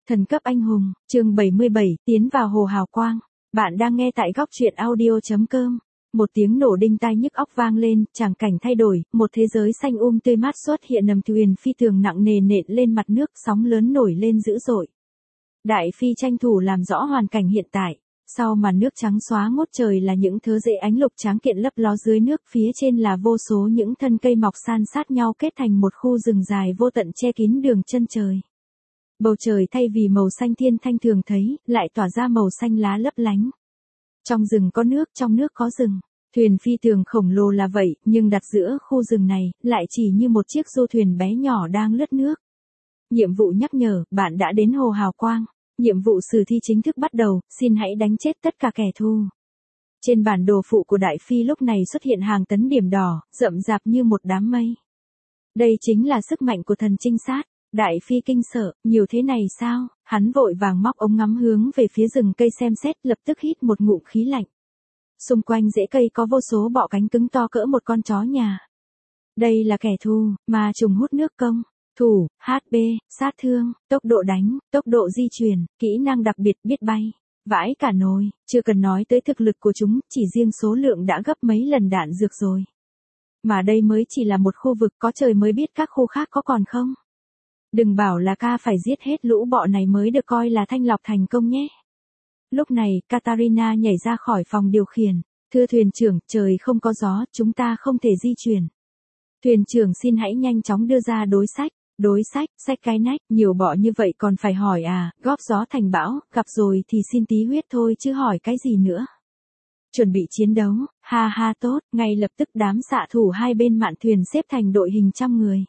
Thần cấp anh hùng, chương 77, tiến vào hồ hào quang. Bạn đang nghe tại góc truyện audio.com. Một tiếng nổ đinh tai nhức óc vang lên, tràng cảnh thay đổi, một thế giới xanh tươi mát xuất hiện, nầm thuyền phi thường nặng nề nện lên mặt nước, sóng lớn nổi lên dữ dội. Đại phi tranh thủ làm rõ hoàn cảnh hiện tại. Sau màn nước trắng xóa ngút trời là những thớ rễ ánh lục tráng kiện lấp ló dưới nước, phía trên là vô số những thân cây mọc san sát nhau kết thành một khu rừng dài vô tận che kín đường chân trời. Bầu trời thay vì màu xanh thiên thanh thường thấy, lại tỏa ra màu xanh lá lấp lánh. Trong rừng có nước, trong nước có rừng. Thuyền phi thường khổng lồ là vậy, nhưng đặt giữa khu rừng này, lại chỉ như một chiếc du thuyền bé nhỏ đang lướt nước. Nhiệm vụ nhắc nhở, bạn đã đến hồ hào quang. Nhiệm vụ sử thi chính thức bắt đầu, xin hãy đánh chết tất cả kẻ thù. Trên bản đồ phụ của Đại Phi lúc này xuất hiện hàng tấn điểm đỏ, rậm rạp như một đám mây. Đây chính là sức mạnh của thần trinh sát. Đại Phi kinh sợ, nhiều thế này sao? Hắn vội vàng móc ống ngắm hướng về phía rừng cây xem xét, lập tức hít một ngụm khí lạnh. Xung quanh rễ cây có vô số bọ cánh cứng to cỡ một con chó nhà. Đây là kẻ thù, ma trùng hút nước công. Thủ, HP, sát thương, tốc độ đánh, tốc độ di chuyển, kỹ năng đặc biệt biết bay. Vãi cả nồi, chưa cần nói tới thực lực của chúng, chỉ riêng số lượng đã gấp mấy lần đạn dược rồi. Mà đây mới chỉ là một khu vực, có trời mới biết các khu khác có còn không. Đừng bảo là ca phải giết hết lũ bọ này mới được coi là thanh lọc thành công nhé. Lúc này, Katarina nhảy ra khỏi phòng điều khiển. Thưa thuyền trưởng, trời không có gió, chúng ta không thể di chuyển. Thuyền trưởng xin hãy nhanh chóng đưa ra đối sách. Đối sách, sách cái nách, nhiều bọ như vậy còn phải hỏi à, góp gió thành bão, gặp rồi thì xin tí huyết thôi chứ hỏi cái gì nữa. Chuẩn bị chiến đấu, ha ha tốt, ngay lập tức đám xạ thủ hai bên mạn thuyền xếp thành đội hình trăm người.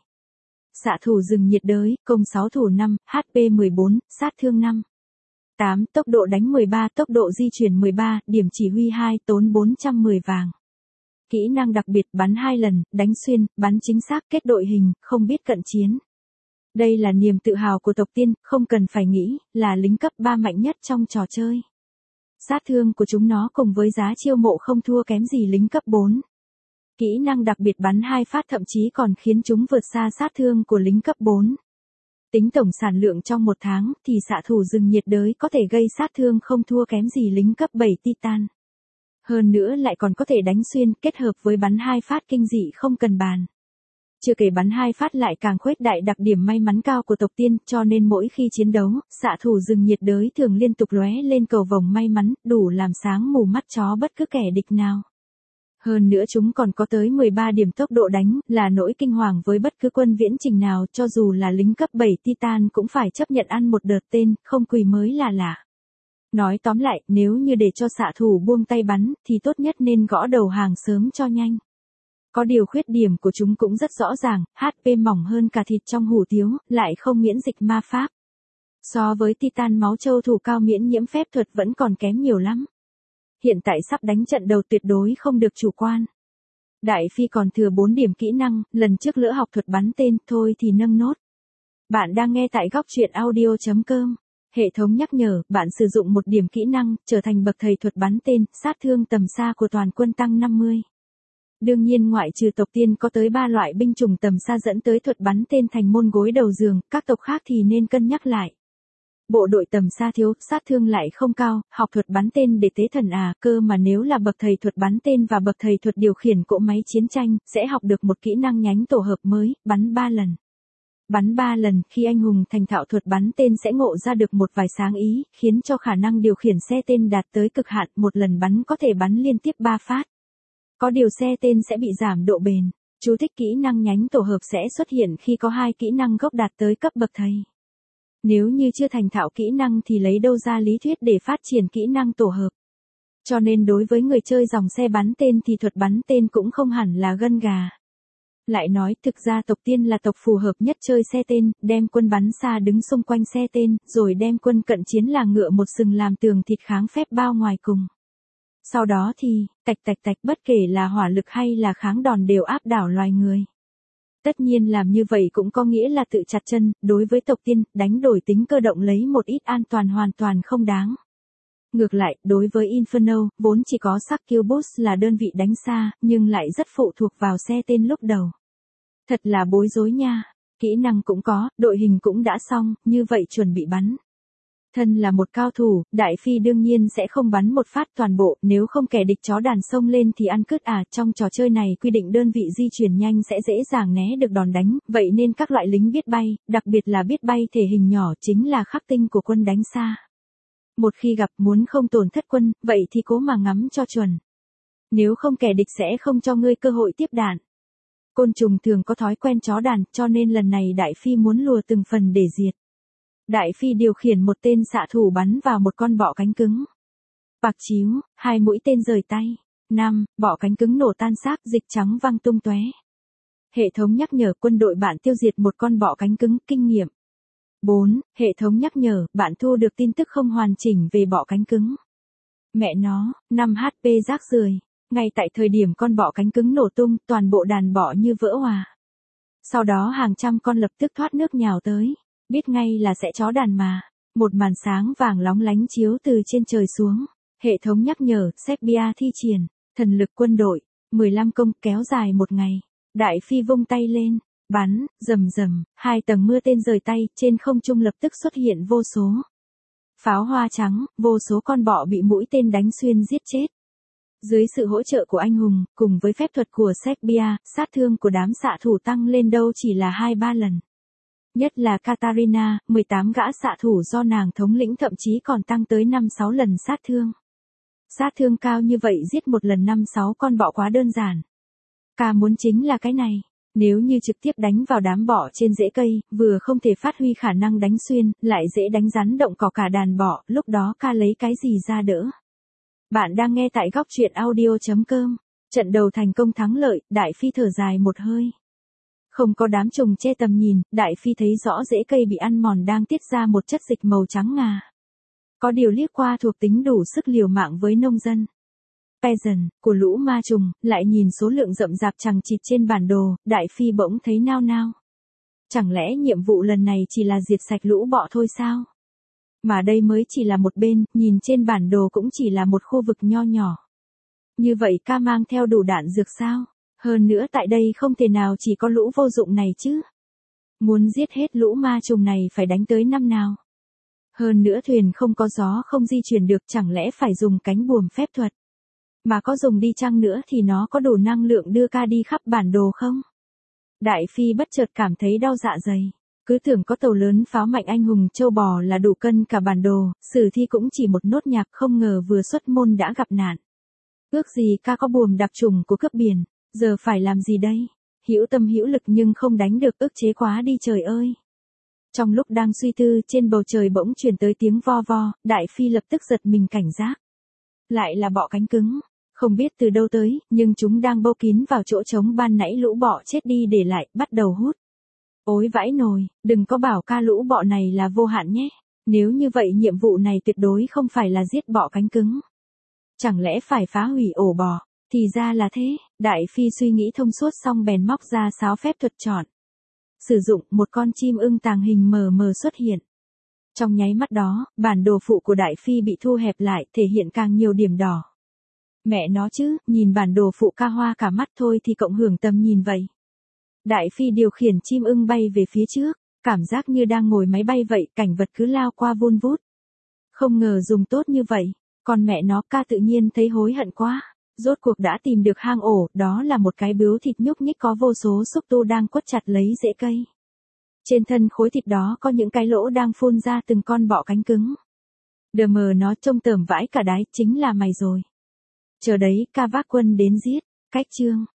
Xạ thủ rừng nhiệt đới, công 6 thủ 5, HP 14, sát thương 5. 8, tốc độ đánh 13, tốc độ di chuyển 13, điểm chỉ huy 2, tốn 410 vàng. Kỹ năng đặc biệt bắn 2 lần, đánh xuyên, bắn chính xác, kết đội hình, không biết cận chiến. Đây là niềm tự hào của tộc tiên, không cần phải nghĩ, là lính cấp 3 mạnh nhất trong trò chơi. Sát thương của chúng nó cùng với giá chiêu mộ không thua kém gì lính cấp 4. Kỹ năng đặc biệt bắn 2 phát thậm chí còn khiến chúng vượt xa sát thương của lính cấp 4. Tính tổng sản lượng trong một tháng thì xạ thủ rừng nhiệt đới có thể gây sát thương không thua kém gì lính cấp 7 Titan. Hơn nữa lại còn có thể đánh xuyên kết hợp với bắn 2 phát kinh dị không cần bàn. Chưa kể bắn 2 phát lại càng khuếch đại đặc điểm may mắn cao của tộc tiên, cho nên mỗi khi chiến đấu, xạ thủ rừng nhiệt đới thường liên tục lóe lên cầu vồng may mắn, đủ làm sáng mù mắt chó bất cứ kẻ địch nào. Hơn nữa chúng còn có tới 13 điểm tốc độ đánh, là nỗi kinh hoàng với bất cứ quân viễn trình nào, cho dù là lính cấp 7 Titan cũng phải chấp nhận ăn một đợt tên, không quỳ mới là lạ. Nói tóm lại, nếu như để cho xạ thủ buông tay bắn, thì tốt nhất nên gõ đầu hàng sớm cho nhanh. Có điều khuyết điểm của chúng cũng rất rõ ràng, HP mỏng hơn cả thịt trong hủ tiếu, lại không miễn dịch ma pháp. So với Titan máu châu thủ cao miễn nhiễm phép thuật vẫn còn kém nhiều lắm. Hiện tại sắp đánh trận đầu tuyệt đối không được chủ quan. Đại Phi còn thừa 4 điểm kỹ năng, lần trước lỡ học thuật bắn tên, thôi thì nâng nốt. Bạn đang nghe tại góc truyện audio.com. Hệ thống nhắc nhở, bạn sử dụng 1 điểm kỹ năng, trở thành bậc thầy thuật bắn tên, sát thương tầm xa của toàn quân tăng 50. Đương nhiên ngoại trừ tộc tiên có tới 3 loại binh chủng tầm xa dẫn tới thuật bắn tên thành môn gối đầu giường, các tộc khác thì nên cân nhắc lại. Bộ đội tầm xa thiếu, sát thương lại không cao, học thuật bắn tên để tế thần à, cơ mà nếu là bậc thầy thuật bắn tên và bậc thầy thuật điều khiển cỗ máy chiến tranh, sẽ học được một kỹ năng nhánh tổ hợp mới, bắn 3 lần. Bắn 3 lần, khi anh hùng thành thạo thuật bắn tên sẽ ngộ ra được một vài sáng ý, khiến cho khả năng điều khiển xe tên đạt tới cực hạn, một lần bắn có thể bắn liên tiếp 3 phát. Có điều xe tên sẽ bị giảm độ bền. Chú thích kỹ năng nhánh tổ hợp sẽ xuất hiện khi có 2 kỹ năng gốc đạt tới cấp bậc thầy. Nếu như chưa thành thạo kỹ năng thì lấy đâu ra lý thuyết để phát triển kỹ năng tổ hợp. Cho nên đối với người chơi dòng xe bắn tên thì thuật bắn tên cũng không hẳn là gân gà. Lại nói thực ra tộc tiên là tộc phù hợp nhất chơi xe tên, đem quân bắn xa đứng xung quanh xe tên, rồi đem quân cận chiến là ngựa một sừng làm tường thịt kháng phép bao ngoài cùng. Sau đó thì, tạch bất kể là hỏa lực hay là kháng đòn đều áp đảo loài người. Tất nhiên làm như vậy cũng có nghĩa là tự chặt chân, đối với tộc tiên, đánh đổi tính cơ động lấy một ít an toàn hoàn toàn không đáng. Ngược lại, đối với Inferno, vốn chỉ có skill boost là đơn vị đánh xa, nhưng lại rất phụ thuộc vào xe tên lúc đầu. Thật là bối rối nha, kỹ năng cũng có, đội hình cũng đã xong, như vậy chuẩn bị bắn. Thân là một cao thủ, Đại Phi đương nhiên sẽ không bắn một phát toàn bộ, nếu không kẻ địch chó đàn xông lên thì ăn cứt à, trong trò chơi này quy định đơn vị di chuyển nhanh sẽ dễ dàng né được đòn đánh, vậy nên các loại lính biết bay, đặc biệt là biết bay thể hình nhỏ chính là khắc tinh của quân đánh xa. Một khi gặp muốn không tổn thất quân, vậy thì cố mà ngắm cho chuẩn. Nếu không kẻ địch sẽ không cho ngươi cơ hội tiếp đạn. Côn trùng thường có thói quen chó đàn, cho nên lần này Đại Phi muốn lùa từng phần để diệt. Đại Phi điều khiển một tên xạ thủ bắn vào một con bọ cánh cứng. Bạc chíu, 2 mũi tên rời tay. 5. Bọ cánh cứng nổ tan xác, dịch trắng văng tung tóe. Hệ thống nhắc nhở quân đội bạn tiêu diệt một con bọ cánh cứng, kinh nghiệm. 4. Hệ thống nhắc nhở, bạn thu được tin tức không hoàn chỉnh về bọ cánh cứng. Mẹ nó, 5 HP rác rưởi. Ngay tại thời điểm con bọ cánh cứng nổ tung, toàn bộ đàn bọ như vỡ hòa. Sau đó hàng trăm con lập tức thoát nước nhào tới. Biết ngay là sẽ chó đàn mà. Một màn sáng vàng lóng lánh chiếu từ trên trời xuống. Hệ thống nhắc nhở, Serbia thi triển, thần lực quân đội, 15 công kéo dài một ngày. Đại Phi vung tay lên, bắn, rầm rầm, 2 tầng mưa tên rời tay, trên không trung lập tức xuất hiện vô số pháo hoa trắng, vô số con bọ bị mũi tên đánh xuyên giết chết. Dưới sự hỗ trợ của anh hùng, cùng với phép thuật của Serbia, sát thương của đám xạ thủ tăng lên đâu chỉ là 2-3 lần. Nhất là Katarina, 18 gã xạ thủ do nàng thống lĩnh thậm chí còn tăng tới 5-6 lần sát thương. Sát thương cao như vậy giết một lần 5-6 con bọ quá đơn giản. Ca muốn chính là cái này. Nếu như trực tiếp đánh vào đám bọ trên rễ cây, vừa không thể phát huy khả năng đánh xuyên, lại dễ đánh rắn động cỏ cả đàn bọ, lúc đó ca lấy cái gì ra đỡ. Bạn đang nghe tại góc truyện audio.com. Trận đầu thành công thắng lợi, Đại Phi thở dài một hơi. Không có đám trùng che tầm nhìn, Đại Phi thấy rõ rễ cây bị ăn mòn đang tiết ra một chất dịch màu trắng ngà. Có điều liếc qua thuộc tính đủ sức liều mạng với nông dân. Peasant, của lũ ma trùng, lại nhìn số lượng rậm rạp chằng chịt trên bản đồ, Đại Phi bỗng thấy nao nao. Chẳng lẽ nhiệm vụ lần này chỉ là diệt sạch lũ bọ thôi sao? Mà đây mới chỉ là một bên, nhìn trên bản đồ cũng chỉ là một khu vực nho nhỏ. Như vậy ca mang theo đủ đạn dược sao? Hơn nữa tại đây không thể nào chỉ có lũ vô dụng này chứ. Muốn giết hết lũ ma trùng này phải đánh tới năm nào? Hơn nữa thuyền không có gió không di chuyển được, chẳng lẽ phải dùng cánh buồm phép thuật? Mà có dùng đi chăng nữa thì nó có đủ năng lượng đưa ca đi khắp bản đồ không? Đại Phi bất chợt cảm thấy đau dạ dày. Cứ tưởng có tàu lớn pháo mạnh anh hùng châu bò là đủ cân cả bản đồ, sử thi cũng chỉ một nốt nhạc, không ngờ vừa xuất môn đã gặp nạn. Ước gì ca có buồm đạp trùng của cướp biển, giờ phải làm gì đây? Hữu tâm hữu lực nhưng không đánh được, ức chế quá đi trời ơi. Trong lúc đang suy tư, trên bầu trời bỗng truyền tới tiếng vo vo, Đại Phi lập tức giật mình cảnh giác. Lại là bọ cánh cứng, không biết từ đâu tới, nhưng chúng đang bâu kín vào chỗ trống ban nãy lũ bọ chết đi để lại, bắt đầu hút. Ôi vãi nồi, đừng có bảo ca lũ bọ này là vô hạn nhé. Nếu như vậy nhiệm vụ này tuyệt đối không phải là giết bọ cánh cứng. Chẳng lẽ phải phá hủy ổ bọ? Thì ra là thế, Đại Phi suy nghĩ thông suốt xong bèn móc ra sáo phép thuật chọn. Sử dụng, một con chim ưng tàng hình mờ mờ xuất hiện. Trong nháy mắt đó, bản đồ phụ của Đại Phi bị thu hẹp lại, thể hiện càng nhiều điểm đỏ. Mẹ nó chứ, nhìn bản đồ phụ ca hoa cả mắt thôi thì cộng hưởng tầm nhìn vậy. Đại Phi điều khiển chim ưng bay về phía trước, cảm giác như đang ngồi máy bay vậy, cảnh vật cứ lao qua vun vút. Không ngờ dùng tốt như vậy, còn mẹ nó ca tự nhiên thấy hối hận quá. Rốt cuộc đã tìm được hang ổ, đó là một cái bướu thịt nhúc nhích có vô số xúc tu đang quất chặt lấy rễ cây. Trên thân khối thịt đó có những cái lỗ đang phun ra từng con bọ cánh cứng. Đờ mờ nó trông tởm vãi cả đái, chính là mày rồi. Chờ đấy, ca vác quân đến giết. Cách chương